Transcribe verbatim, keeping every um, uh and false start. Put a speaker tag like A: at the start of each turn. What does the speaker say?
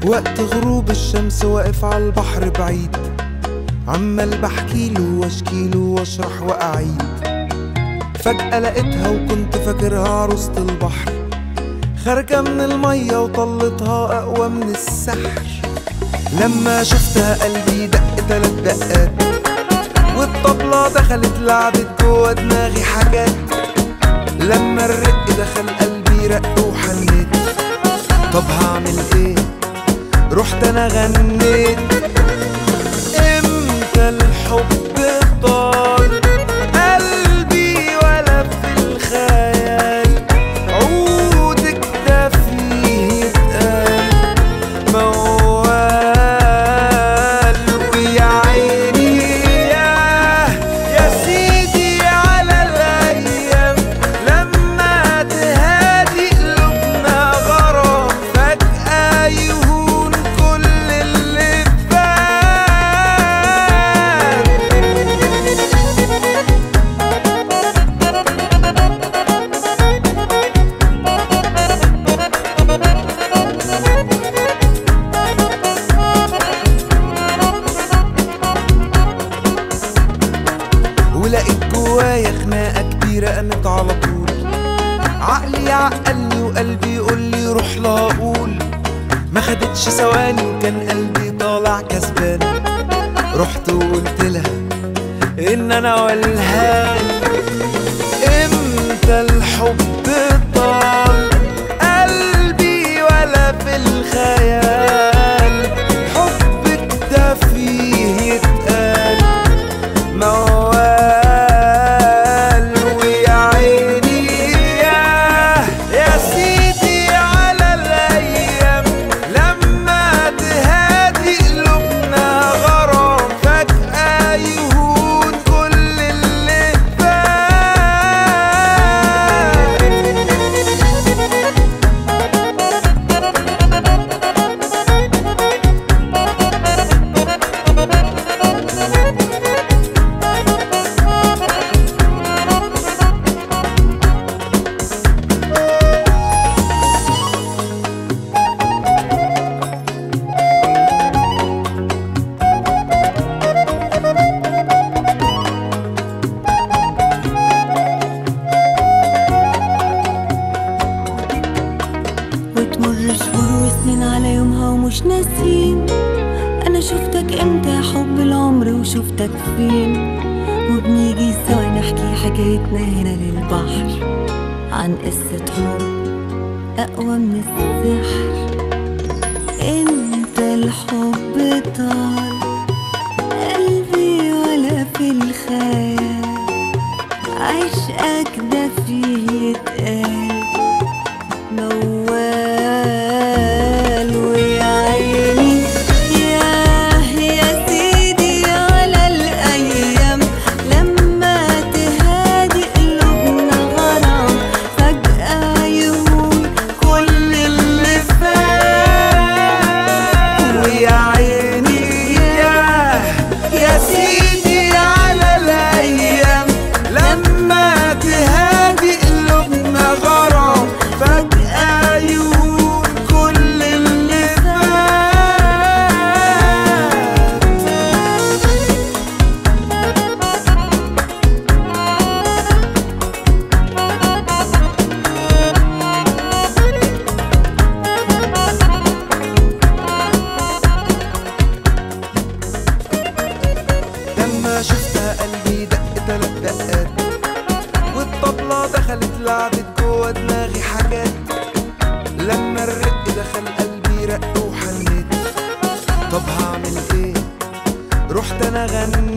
A: وقت غروب الشمس واقف على البحر بعيد، عمال بحكيله واشكيله واشرح واعيد. فجأة لقيتها وكنت فاكرها عروسة البحر، خارجة من المية وطلتها أقوى من السحر. لما شفتها قلبي دق تلات دقات، والطبلة دخلت لعبت جوا دماغي حاجات. لما الرق دخل قلبي رق وحنيت، طب هعمل ايه؟ رحت انا غنيت. امتى الحب طال قلبي ولا في الخيال، عودك ده فيه اتقال موال. ويا عيني ياه يا سيدي على الايام، لما تهادي قلوبنا غرام، فجأة يهون كل اللي فات. ولقيت جوايا خناقة كبيرة قامت على طول، عقلي عقلني وقلبي يقولي روح لا اقول. ما خدتش ثواني وكان قلبي طالع كسبان، رحت وقلت لها ان انا والهان. امتى الحب طال قلبي ولا في الخيال، حبك ده فيه يتقال موال. ويا عيني ياه يا سيدي على الايام، لما تهادي قلوبنا غرام، فجأة يهون كل اللي فات.
B: وتمر شهور وسنين على يومها ومش ناسين، انا شفتك امتى يا حب العمر وشفتك فين. وبنيجي سوا نحكي حكايتنا هنا للبحر، عن قصة حب اقوى من السحر. انت الحب طال قلبي ولا في الخيال، عشقك ده فيه يتقال موال. ويا عيني ياه يا سيدي على الايام، لما تهادي قلوبنا غرام، فجأة يهون كل اللي فات.
A: ويا عيني ياه يا سيدي على الايام، لما تهادي قلوبنا غرام، فجأة يهون كل اللي فات. لما شفتها قلبي دق تلات دقات، والطبلة دخلت لعبت جوا دماغي حاجات. لما الرق دخل قلبي رق وحنيت، طب هعمل ايه؟ رحت انا غنيت.